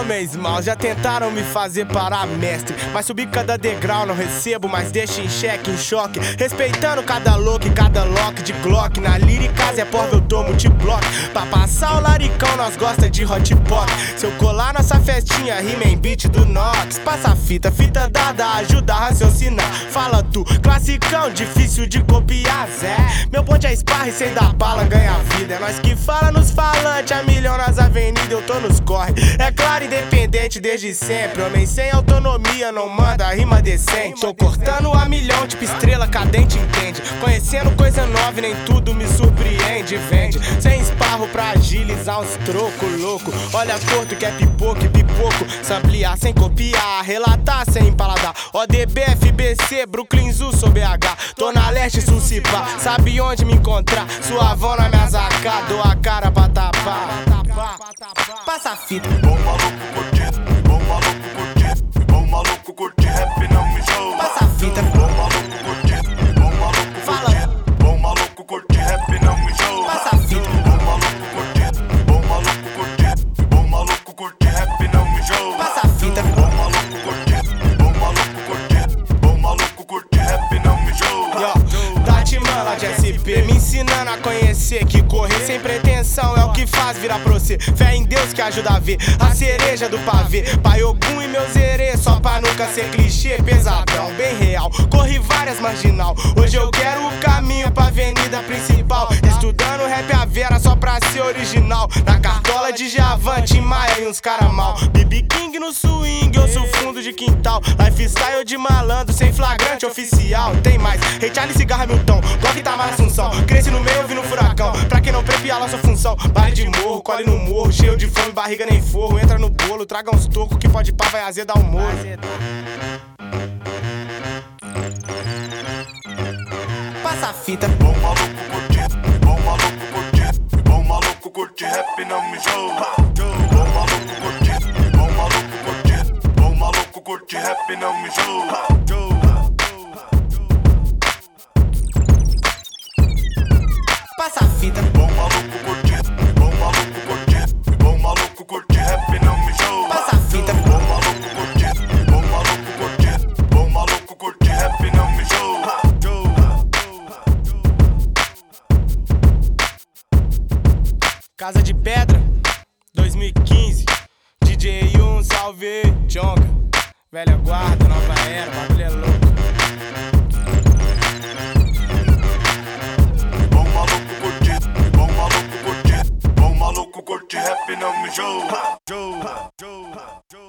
Homens maus já tentaram me fazer parar mestre, mas subi cada degrau, não recebo, mas deixo em xeque, em choque, respeitando cada look, cada lock de Glock. Na lírica Zé Porva eu tomo de bloco, pra passar o laricão nós gosta de hot pot. Se eu colar nossa festinha, rima em beat do Nox. Passa fita, fita dada, ajuda a raciocinar. Fala tu, classicão, difícil de copiar, Zé. Meu ponte é esparra e sem dar bala ganha vida. É nós que fala nos falantes, a milhão nas avenidas, eu tô nos corre. É claro, independente desde sempre. Homem sem autonomia não manda rima decente. Tô cortando a milhão, tipo estrela cadente, entende? Conhecendo coisa nova e nem tudo me surpreende. Vende, sem esparro pra agilizar uns troco louco. Olha torto que é pipoco e pipoco. Samplear sem copiar, relatar sem empaladar. ODB, FBC, Brooklyn Zoo, sou BH. Tô na leste, sul, Cipá. Sabe onde me encontrar? Suavão na minha zaca, dou a cara pra tapar. Passa a fita. Bom maluco curtir, bom maluco curtir, bom maluco curtir rap não me show. Passa a fita. Bom maluco curtir, bom maluco curtir, bom maluco curtir rap não me show. Passa a fita. Bom maluco curtir, bom maluco curtir, bom maluco curtir rap não me show. Passa a fita. Bom maluco curtir, bom maluco curtir, bom maluco curtir rap não me show. Tatiman lá de SP, me ensinando a conhecer que correr sem pretensão é o que faz virar pra você. Fé em Deus que ajuda a ver a cereja do pavê. Pai Ogum e meus herê, só pra nunca ser clichê. Pesadão, bem real, corri várias marginal. Hoje eu quero o caminho pra avenida principal. Estudando rap a vera só pra ser original. Na cartola de Javan, Tim Maia e uns cara mal. BB King no swing, eu sou fundo de quintal. Lifestyle de malandro, sem flagrante oficial. Tem mais, Rei Charlie, Cigarra, Milton, Glock, Tamar, Assunção. Cresci no meio, vi no furacão, pra quem não prepia a nossa função. Baile de morro, colhe no morro, cheio de fome, barriga nem forro. Entra no bolo, traga uns tocos que pode pá, vai azedar o morro. Passa a fita. Bom maluco curtir, bom maluco curtir, bom maluco curtir rap não me show. Bom maluco curtir, bom maluco curtir, bom maluco curtir rap não me show. Passa a fita. Bom maluco curtir, bom maluco curtir, bom maluco curtir rap não me show. Passa a fita. Bom maluco curtir, bom maluco curtir, bom maluco curtir rap não me show. Casa de Pedra, 2015. DJ 1, salve, Jonga. Velha guarda, nova era, bagulho é louco. Bom maluco curtir, bom maluco curtir, bom maluco curtir rap não me show.